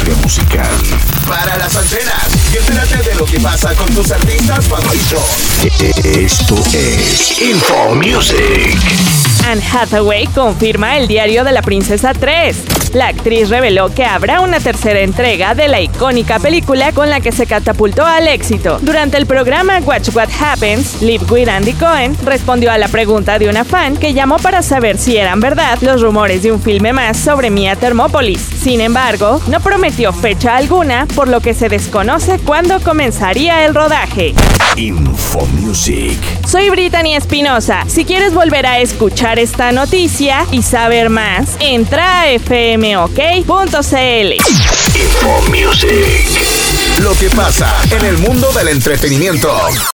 industria musical. Para las antenas y entérate de lo que pasa con tus artistas favoritos. Esto es Info Music. Anne Hathaway confirma el diario de la Princesa 3. La actriz reveló que habrá una tercera entrega de la icónica película con la que se catapultó al éxito. Durante el programa Watch What Happens, Live with Andy Cohen respondió a la pregunta de una fan que llamó para saber si eran verdad los rumores de un filme más sobre Mia Thermopolis. Sin embargo, no prometió fecha alguna, por lo que se desconoce cuándo comenzaría el rodaje. Info Music. Soy Brittany Espinosa. Si quieres volver a escuchar esta noticia y saber más, entra a fmok.cl. Info Music. Lo que pasa en el mundo del entretenimiento.